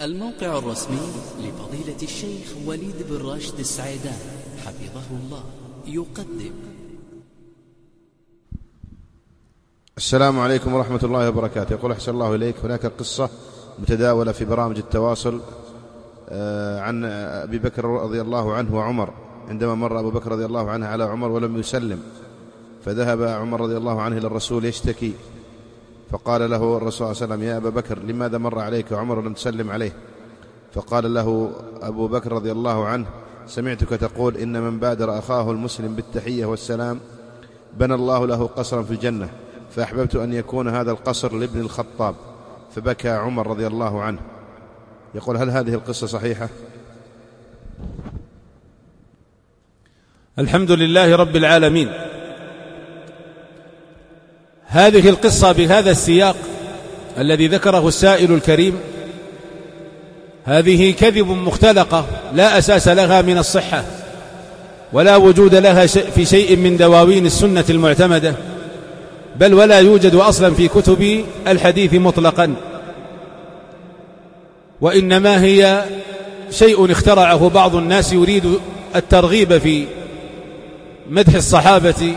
الموقع الرسمي لفضيلة الشيخ وليد بن راشد السعيدان حفظه الله يقدم. السلام عليكم ورحمة الله وبركاته. يقول أحسن الله إليك، هناك قصة متداولة في برامج التواصل عن أبي بكر رضي الله عنه وعمر، عندما مر أبو بكر رضي الله عنه على عمر ولم يسلم، فذهب عمر رضي الله عنه إلى الرسول يشتكي، فقال له الرسول صلى الله عليه وسلم: يا أبا بكر، لماذا مر عليك عمر ولم تسلم عليه؟ فقال له أبو بكر رضي الله عنه: سمعتك تقول إن من بادر أخاه المسلم بالتحية والسلام بنى الله له قصرا في الجنة، فأحببت أن يكون هذا القصر لابن الخطاب. فبكى عمر رضي الله عنه. يقول: هل هذه القصة صحيحة؟ الحمد لله رب العالمين. هذه القصة بهذا السياق الذي ذكره السائل الكريم هذه كذب مختلقة لا أساس لها من الصحة، ولا وجود لها في شيء من دواوين السنة المعتمدة، بل ولا يوجد أصلا في كتب الحديث مطلقا، وإنما هي شيء اخترعه بعض الناس يريد الترغيب في مدح الصحابة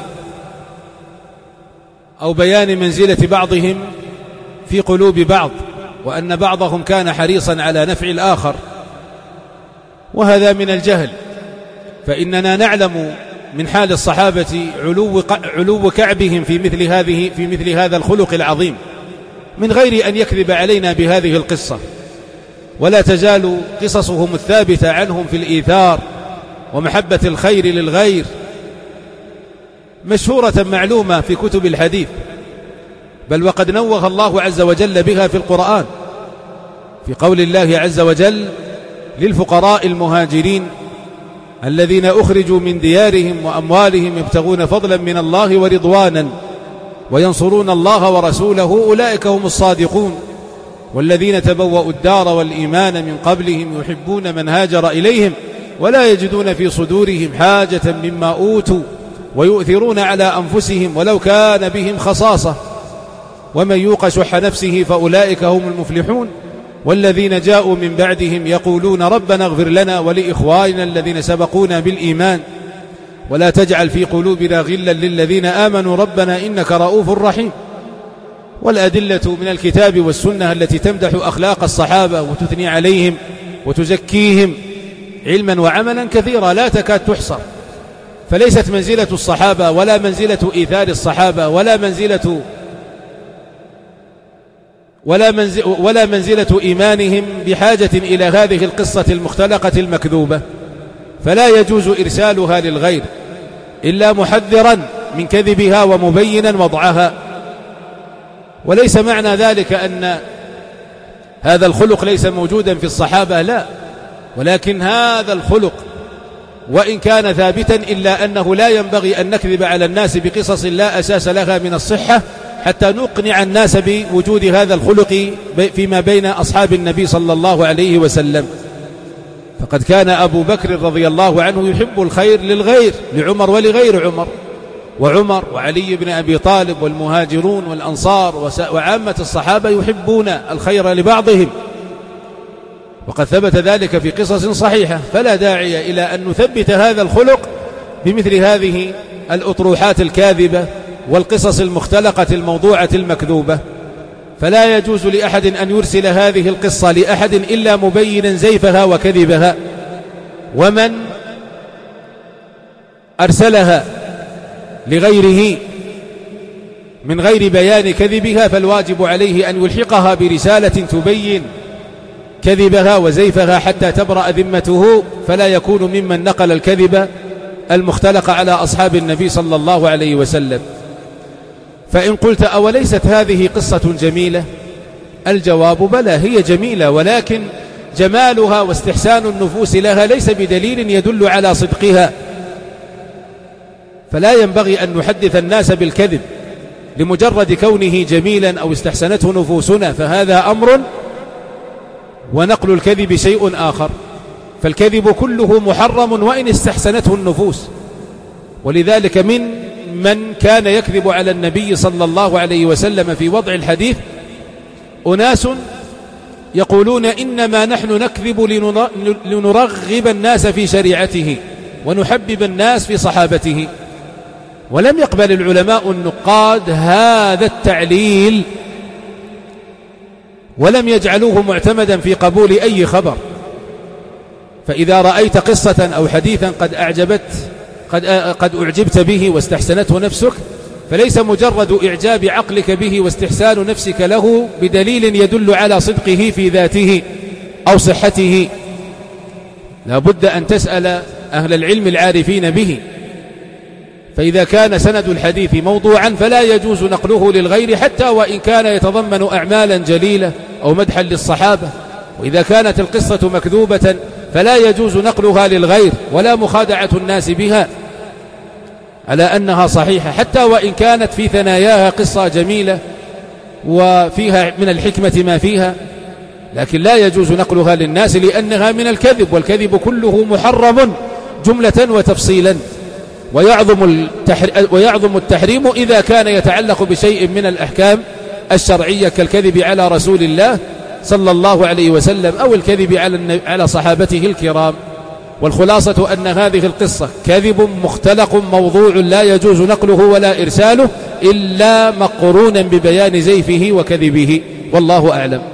أو بيان منزلة بعضهم في قلوب بعض، وأن بعضهم كان حريصا على نفع الآخر، وهذا من الجهل. فإننا نعلم من حال الصحابة علو كعبهم في مثل هذا الخلق العظيم، من غير أن يكذب علينا بهذه القصة. ولا تزال قصصهم الثابتة عنهم في الإيثار ومحبة الخير للغير مشهورة معلومة في كتب الحديث، بل وقد نوه الله عز وجل بها في القرآن، في قول الله عز وجل: للفقراء المهاجرين الذين أخرجوا من ديارهم وأموالهم يبتغون فضلا من الله ورضوانا وينصرون الله ورسوله أولئك هم الصادقون والذين تبوأوا الدار والإيمان من قبلهم يحبون من هاجر إليهم ولا يجدون في صدورهم حاجة مما أوتوا ويؤثرون على أنفسهم ولو كان بهم خصاصة ومن يوق شح نفسه فأولئك هم المفلحون والذين جاءوا من بعدهم يقولون ربنا اغفر لنا ولإخواننا الذين سبقونا بالإيمان ولا تجعل في قلوبنا غلا للذين آمنوا ربنا إنك رؤوف رحيم. والأدلة من الكتاب والسنة التي تمدح أخلاق الصحابة وتثني عليهم وتزكيهم علما وعملا كثيرا لا تكاد تحصر. فليست منزلة الصحابة ولا منزلة إيثار الصحابة ولا منزلة إيمانهم بحاجة إلى هذه القصة المختلقة المكذوبة، فلا يجوز إرسالها للغير إلا محذرا من كذبها ومبينا وضعها. وليس معنى ذلك أن هذا الخلق ليس موجودا في الصحابة، لا، ولكن هذا الخلق وإن كان ثابتا إلا أنه لا ينبغي أن نكذب على الناس بقصص لا أساس لها من الصحة حتى نقنع الناس بوجود هذا الخلق فيما بين أصحاب النبي صلى الله عليه وسلم. فقد كان أبو بكر رضي الله عنه يحب الخير للغير، لعمر ولغير عمر، وعمر وعلي بن أبي طالب والمهاجرون والأنصار وعامة الصحابة يحبون الخير لبعضهم، وقد ثبت ذلك في قصص صحيحة. فلا داعي إلى أن نثبت هذا الخلق بمثل هذه الأطروحات الكاذبة والقصص المختلقة الموضوعة المكذوبة. فلا يجوز لأحد أن يرسل هذه القصة لأحد إلا مبينا زيفها وكذبها، ومن أرسلها لغيره من غير بيان كذبها فالواجب عليه أن يلحقها برسالة تبين كذبها وزيفها حتى تبرأ ذمته، فلا يكون ممن نقل الكذب المختلق على أصحاب النبي صلى الله عليه وسلم. فإن قلت: أوليست هذه قصة جميلة؟ الجواب: بلى، هي جميلة، ولكن جمالها واستحسان النفوس لها ليس بدليل يدل على صدقها. فلا ينبغي أن نحدث الناس بالكذب لمجرد كونه جميلا أو استحسنته نفوسنا، فهذا أمر، ونقل الكذب شيء آخر. فالكذب كله محرم وإن استحسنته النفوس. ولذلك من كان يكذب على النبي صلى الله عليه وسلم في وضع الحديث أناس يقولون إنما نحن نكذب لنرغب الناس في شريعته ونحبب الناس في صحابته. ولم يقبل العلماء النقاد هذا التعليل ولم يجعلوه معتمدا في قبول أي خبر. فإذا رأيت قصة أو حديثا قد أعجبت به واستحسنته نفسك، فليس مجرد إعجاب عقلك به واستحسان نفسك له بدليل يدل على صدقه في ذاته أو صحته. لا بد أن تسأل أهل العلم العارفين به. فإذا كان سند الحديث موضوعا فلا يجوز نقله للغير حتى وإن كان يتضمن أعمالا جليلة أو مدحا للصحابة. وإذا كانت القصة مكذوبة فلا يجوز نقلها للغير ولا مخادعة الناس بها على أنها صحيحة، حتى وإن كانت في ثناياها قصة جميلة وفيها من الحكمة ما فيها، لكن لا يجوز نقلها للناس لأنها من الكذب، والكذب كله محرم جملة وتفصيلا. ويعظم التحريم إذا كان يتعلق بشيء من الأحكام الشرعية كالكذب على رسول الله صلى الله عليه وسلم أو الكذب على صحابته الكرام. والخلاصة أن هذه القصة كذب مختلق موضوع لا يجوز نقله ولا إرساله إلا مقرونا ببيان زيفه وكذبه، والله أعلم.